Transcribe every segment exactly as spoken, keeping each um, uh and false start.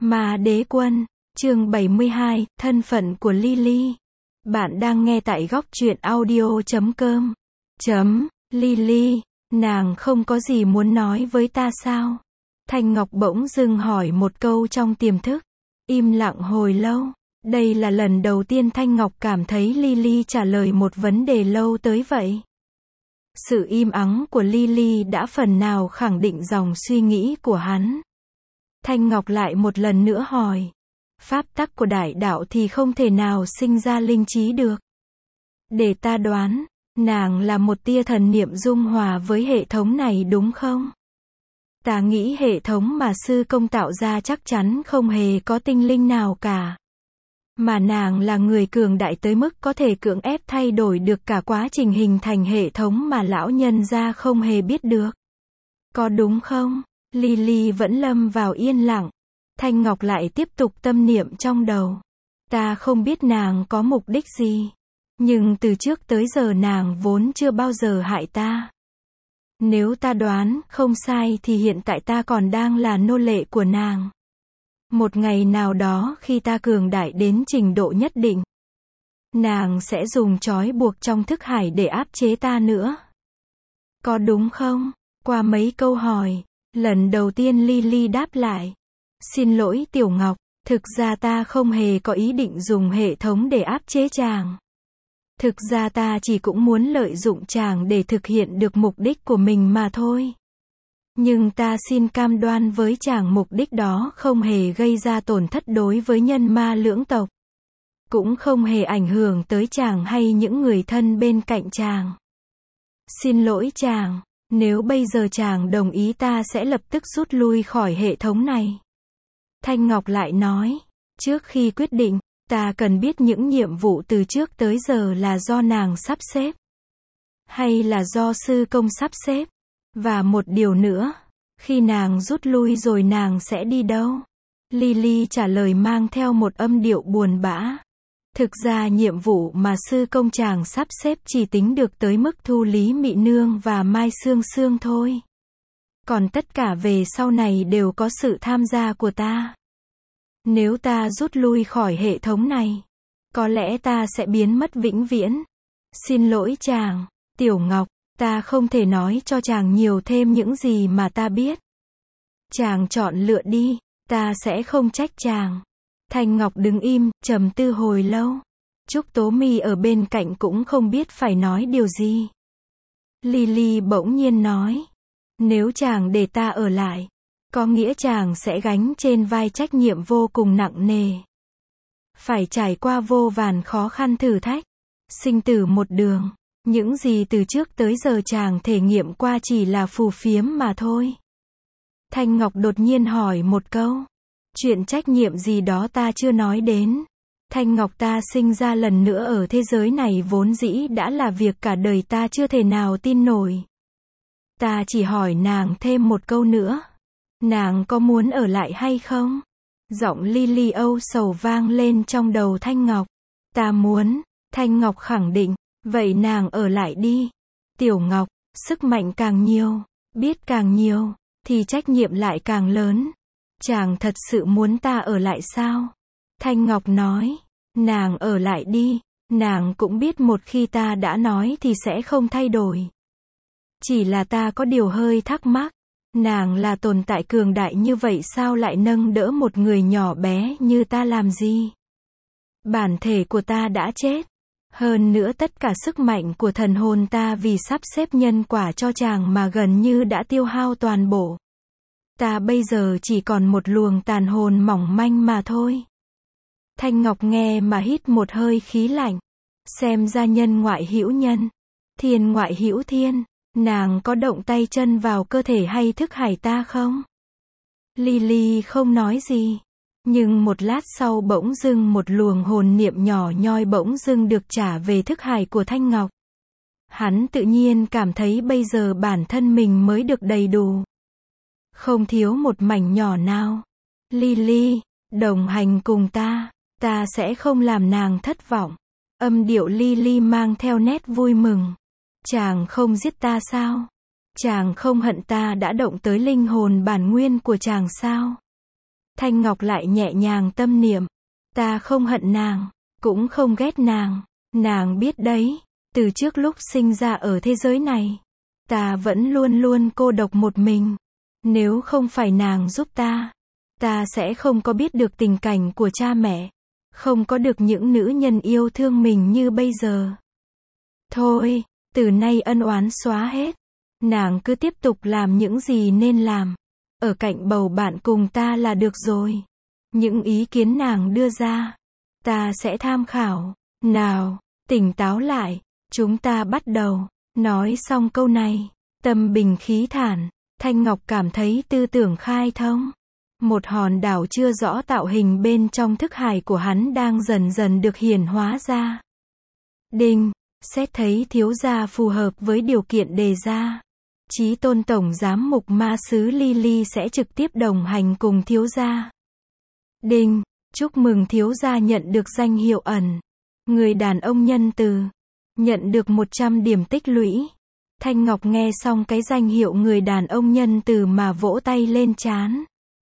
Ma Đế Quân, chương bảy mươi hai, thân phận của Lily. Bạn đang nghe tại góc truyện audio chấm com. Chấm, Lily, nàng không có gì muốn nói với ta sao? Thanh Ngọc bỗng dưng hỏi một câu trong tiềm thức. Im lặng hồi lâu. Đây là lần đầu tiên Thanh Ngọc cảm thấy Lily trả lời một vấn đề lâu tới vậy. Sự im ắng của Lily đã phần nào khẳng định dòng suy nghĩ của hắn. Thanh Ngọc lại một lần nữa hỏi. Pháp tắc của đại đạo thì không thể nào sinh ra linh trí được. Để ta đoán, nàng là một tia thần niệm dung hòa với hệ thống này đúng không? Ta nghĩ hệ thống mà sư công tạo ra chắc chắn không hề có tinh linh nào cả. Mà nàng là người cường đại tới mức có thể cưỡng ép thay đổi được cả quá trình hình thành hệ thống mà lão nhân gia không hề biết được. Có đúng không? Lily vẫn lâm vào yên lặng. Thanh Ngọc lại tiếp tục tâm niệm trong đầu. Ta không biết nàng có mục đích gì. Nhưng từ trước tới giờ nàng vốn chưa bao giờ hại ta. Nếu ta đoán không sai thì hiện tại ta còn đang là nô lệ của nàng. Một ngày nào đó khi ta cường đại đến trình độ nhất định, nàng sẽ dùng trói buộc trong thức hải để áp chế ta nữa. Có đúng không? Qua mấy câu hỏi, lần đầu tiên Lily đáp lại. Xin lỗi Tiểu Ngọc, thực ra ta không hề có ý định dùng hệ thống để áp chế chàng. Thực ra ta chỉ cũng muốn lợi dụng chàng để thực hiện được mục đích của mình mà thôi. Nhưng ta xin cam đoan với chàng mục đích đó không hề gây ra tổn thất đối với nhân ma lưỡng tộc. Cũng không hề ảnh hưởng tới chàng hay những người thân bên cạnh chàng. Xin lỗi chàng, nếu bây giờ chàng đồng ý ta sẽ lập tức rút lui khỏi hệ thống này. Thanh Ngọc lại nói, trước khi quyết định, ta cần biết những nhiệm vụ từ trước tới giờ là do nàng sắp xếp. Hay là do sư công sắp xếp. Và một điều nữa, khi nàng rút lui rồi nàng sẽ đi đâu? Lily trả lời mang theo một âm điệu buồn bã. Thực ra nhiệm vụ mà sư công chàng sắp xếp chỉ tính được tới mức thu Lý Mị Nương và Mai Sương Sương thôi. Còn tất cả về sau này đều có sự tham gia của ta. Nếu ta rút lui khỏi hệ thống này, có lẽ ta sẽ biến mất vĩnh viễn. Xin lỗi chàng, Tiểu Ngọc, ta không thể nói cho chàng nhiều thêm những gì mà ta biết. Chàng chọn lựa đi, ta sẽ không trách chàng. Thanh Ngọc đứng im, trầm tư hồi lâu. Trúc Tố My ở bên cạnh cũng không biết phải nói điều gì. Lily bỗng nhiên nói. Nếu chàng để ta ở lại, có nghĩa chàng sẽ gánh trên vai trách nhiệm vô cùng nặng nề. Phải trải qua vô vàn khó khăn thử thách. Sinh tử một đường. Những gì từ trước tới giờ chàng thể nghiệm qua chỉ là phù phiếm mà thôi. Thanh Ngọc đột nhiên hỏi một câu. Chuyện trách nhiệm gì đó ta chưa nói đến. Thanh Ngọc, ta sinh ra lần nữa ở thế giới này vốn dĩ đã là việc cả đời ta chưa thể nào tin nổi. Ta chỉ hỏi nàng thêm một câu nữa. Nàng có muốn ở lại hay không? Giọng Lily âu sầu vang lên trong đầu Thanh Ngọc. Ta muốn. Thanh Ngọc khẳng định. Vậy nàng ở lại đi. Tiểu Ngọc, sức mạnh càng nhiều, biết càng nhiều, thì trách nhiệm lại càng lớn. Chàng thật sự muốn ta ở lại sao? Thanh Ngọc nói, nàng ở lại đi, nàng cũng biết một khi ta đã nói thì sẽ không thay đổi. Chỉ là ta có điều hơi thắc mắc, nàng là tồn tại cường đại như vậy sao lại nâng đỡ một người nhỏ bé như ta làm gì? Bản thể của ta đã chết. Hơn nữa tất cả sức mạnh của thần hồn ta vì sắp xếp nhân quả cho chàng mà gần như đã tiêu hao toàn bộ. Ta bây giờ chỉ còn một luồng tàn hồn mỏng manh mà thôi. Thanh Ngọc nghe mà hít một hơi khí lạnh. Xem ra nhân ngoại hữu nhân, thiên ngoại hữu thiên, nàng có động tay chân vào cơ thể hay thức hải ta không? Lily không nói gì. Nhưng một lát sau bỗng dưng một luồng hồn niệm nhỏ nhoi bỗng dưng được trả về thức hải của Thanh Ngọc. Hắn tự nhiên cảm thấy bây giờ bản thân mình mới được đầy đủ. Không thiếu một mảnh nhỏ nào. Lily, đồng hành cùng ta, ta sẽ không làm nàng thất vọng. Âm điệu Lily mang theo nét vui mừng. Chàng không giết ta sao? Chàng không hận ta đã động tới linh hồn bản nguyên của chàng sao? Thanh Ngọc lại nhẹ nhàng tâm niệm. Ta không hận nàng, cũng không ghét nàng. Nàng biết đấy, từ trước lúc sinh ra ở thế giới này, ta vẫn luôn luôn cô độc một mình. Nếu không phải nàng giúp ta, ta sẽ không có biết được tình cảnh của cha mẹ, không có được những nữ nhân yêu thương mình như bây giờ. Thôi, từ nay ân oán xóa hết. Nàng cứ tiếp tục làm những gì nên làm. Ở cạnh bầu bạn cùng ta là được rồi. Những ý kiến nàng đưa ra, ta sẽ tham khảo. Nào, tỉnh táo lại, chúng ta bắt đầu. Nói xong câu này, tâm bình khí thản, Thanh Ngọc cảm thấy tư tưởng khai thông. Một hòn đảo chưa rõ tạo hình bên trong thức hải của hắn đang dần dần được hiển hóa ra. Đinh, xét thấy thiếu gia phù hợp với điều kiện đề ra. Chí tôn tổng giám mục ma sứ Lily sẽ trực tiếp đồng hành cùng thiếu gia. Đinh, chúc mừng thiếu gia nhận được danh hiệu ẩn. Người đàn ông nhân từ. Nhận được một trăm điểm tích lũy. Thanh Ngọc nghe xong cái danh hiệu người đàn ông nhân từ mà vỗ tay lên trán.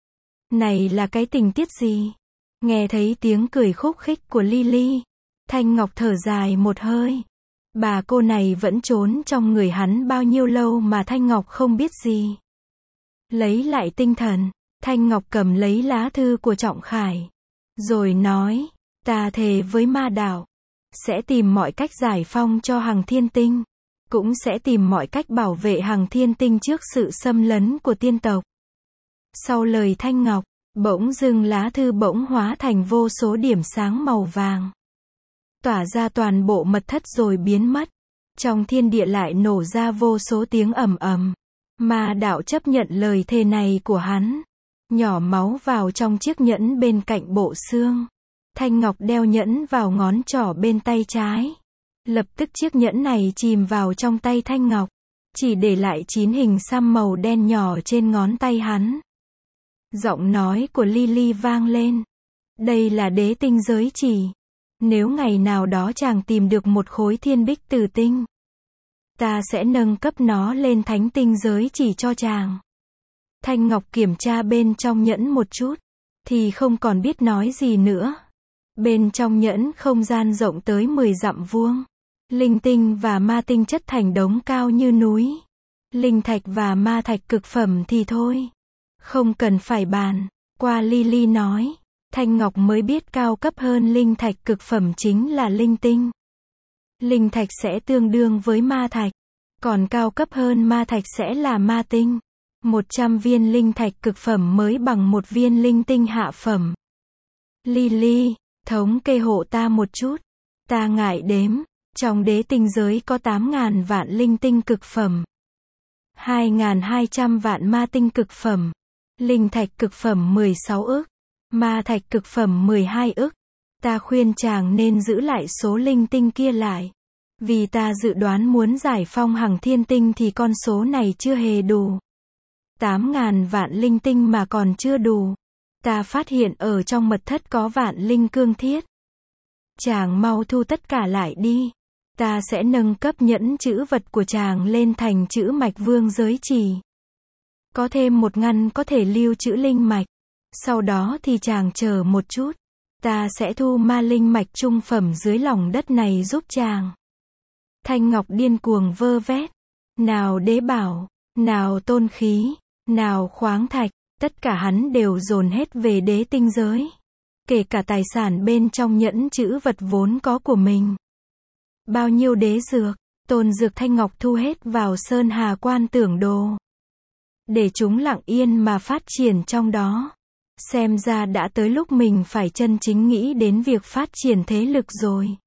Này là cái tình tiết gì? Nghe thấy tiếng cười khúc khích của Lily, Thanh Ngọc thở dài một hơi. Bà cô này vẫn trốn trong người hắn bao nhiêu lâu mà Thanh Ngọc không biết gì. Lấy lại tinh thần, Thanh Ngọc cầm lấy lá thư của Trọng Khải. Rồi nói, ta thề với ma đạo, sẽ tìm mọi cách giải phong cho Hằng Thiên Tinh. Cũng sẽ tìm mọi cách bảo vệ Hằng Thiên Tinh trước sự xâm lấn của tiên tộc. Sau lời Thanh Ngọc, bỗng dưng lá thư bỗng hóa thành vô số điểm sáng màu vàng. Tỏa ra toàn bộ mật thất rồi biến mất. Trong thiên địa lại nổ ra vô số tiếng ầm ầm. Ma đạo chấp nhận lời thề này của hắn. Nhỏ máu vào trong chiếc nhẫn bên cạnh bộ xương. Thanh Ngọc đeo nhẫn vào ngón trỏ bên tay trái. Lập tức chiếc nhẫn này chìm vào trong tay Thanh Ngọc. Chỉ để lại chín hình xăm màu đen nhỏ trên ngón tay hắn. Giọng nói của Lily vang lên. Đây là đế tinh giới chỉ. Nếu ngày nào đó chàng tìm được một khối thiên bích tử tinh, ta sẽ nâng cấp nó lên thánh tinh giới chỉ cho chàng. Thanh Ngọc kiểm tra bên trong nhẫn một chút, thì không còn biết nói gì nữa. Bên trong nhẫn không gian rộng tới mười dặm vuông. Linh tinh và ma tinh chất thành đống cao như núi. Linh thạch và ma thạch cực phẩm thì thôi. Không cần phải bàn. Qua Lily nói, Thanh Ngọc mới biết cao cấp hơn linh thạch cực phẩm chính là linh tinh. Linh thạch sẽ tương đương với ma thạch. Còn cao cấp hơn ma thạch sẽ là ma tinh. một trăm viên linh thạch cực phẩm mới bằng một viên linh tinh hạ phẩm. Lily, thống kê hộ ta một chút. Ta ngại đếm. Trong đế tinh giới có tám ngàn vạn linh tinh cực phẩm. hai nghìn hai trăm vạn ma tinh cực phẩm. Linh thạch cực phẩm mười sáu ức. Ma thạch cực phẩm mười hai ức. Ta khuyên chàng nên giữ lại số linh tinh kia lại. Vì ta dự đoán muốn giải phong Hằng Thiên Tinh thì con số này chưa hề đủ. tám ngàn vạn linh tinh mà còn chưa đủ. Ta phát hiện ở trong mật thất có vạn linh cương thiết. Chàng mau thu tất cả lại đi. Ta sẽ nâng cấp nhẫn chữ vật của chàng lên thành chữ mạch vương giới chỉ. Có thêm một ngăn có thể lưu trữ linh mạch. Sau đó thì chàng chờ một chút. Ta sẽ thu ma linh mạch trung phẩm dưới lòng đất này giúp chàng. Thanh Ngọc điên cuồng vơ vét. Nào đế bảo, nào tôn khí, nào khoáng thạch, tất cả hắn đều dồn hết về đế tinh giới. Kể cả tài sản bên trong nhẫn chữ vật vốn có của mình. Bao nhiêu đế dược, tôn dược Thanh Ngọc thu hết vào Sơn Hà Quan Tưởng Đồ. Để chúng lặng yên mà phát triển trong đó. Xem ra đã tới lúc mình phải chân chính nghĩ đến việc phát triển thế lực rồi.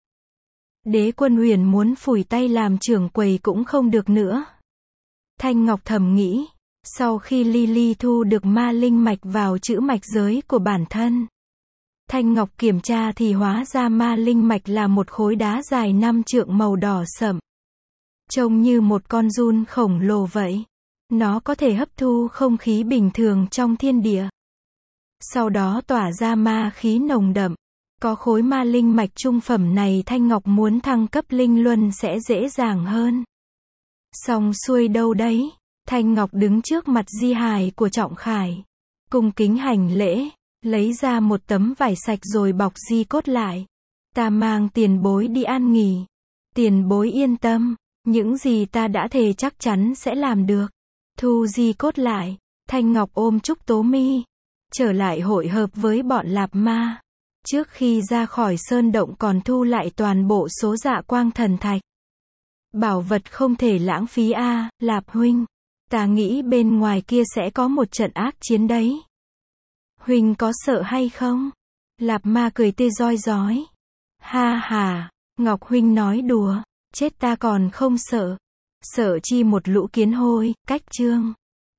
Đế Quân Huyền muốn phủi tay làm trưởng quầy cũng không được nữa. Thanh Ngọc thầm nghĩ, sau khi Lily thu được ma linh mạch vào chữ mạch giới của bản thân. Thanh Ngọc kiểm tra thì hóa ra ma linh mạch là một khối đá dài năm trượng màu đỏ sẫm. Trông như một con giun khổng lồ vậy. Nó có thể hấp thu không khí bình thường trong thiên địa. Sau đó tỏa ra ma khí nồng đậm. Có khối ma linh mạch trung phẩm này Thanh Ngọc muốn thăng cấp linh luân sẽ dễ dàng hơn. Xong xuôi đâu đấy. Thanh Ngọc đứng trước mặt di hài của Trọng Khải. Cung kính hành lễ. Lấy ra một tấm vải sạch rồi bọc di cốt lại. Ta mang tiền bối đi an nghỉ. Tiền bối yên tâm, những gì ta đã thề chắc chắn sẽ làm được. Thu di cốt lại, Thanh Ngọc ôm Trúc Tố Mi, trở lại hội hợp với bọn Lạp Ma. Trước khi ra khỏi sơn động còn thu lại toàn bộ số dạ quang thần thạch. Bảo vật không thể lãng phí a, à, Lạp huynh. Ta nghĩ bên ngoài kia sẽ có một trận ác chiến đấy. Huynh có sợ hay không? Lạp Ma cười tê roi rói. Ha ha, Ngọc huynh nói đùa, chết ta còn không sợ. Sợ chi một lũ kiến hôi, cách chương.